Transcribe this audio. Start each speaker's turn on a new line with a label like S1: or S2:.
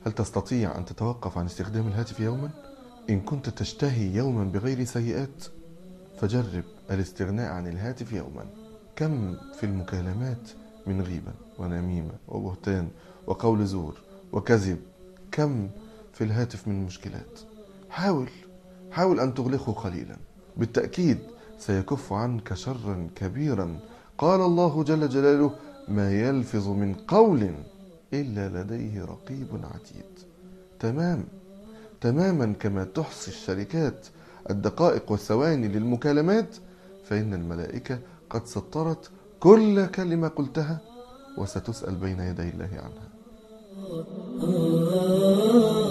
S1: هل تستطيع أن تتوقف عن استخدام الهاتف يوما؟ إن كنت تشتهي يوما بغير سيئات فجرب الاستغناء عن الهاتف يوما. كم في المكالمات من غيبة ونميمة وبهتان وقول زور وكذب، كم في الهاتف من مشكلات. حاول أن تغلقه قليلا، بالتأكيد سيكف عنك شرا كبيرا. قال الله جل جلاله: ما يلفظ من قول إلا لديه رقيب عتيد. تماما كما تحصي الشركات الدقائق والثواني للمكالمات، فإن الملائكة قد سطرت كل كلمة قلتها وستسأل بين يدي الله عنها.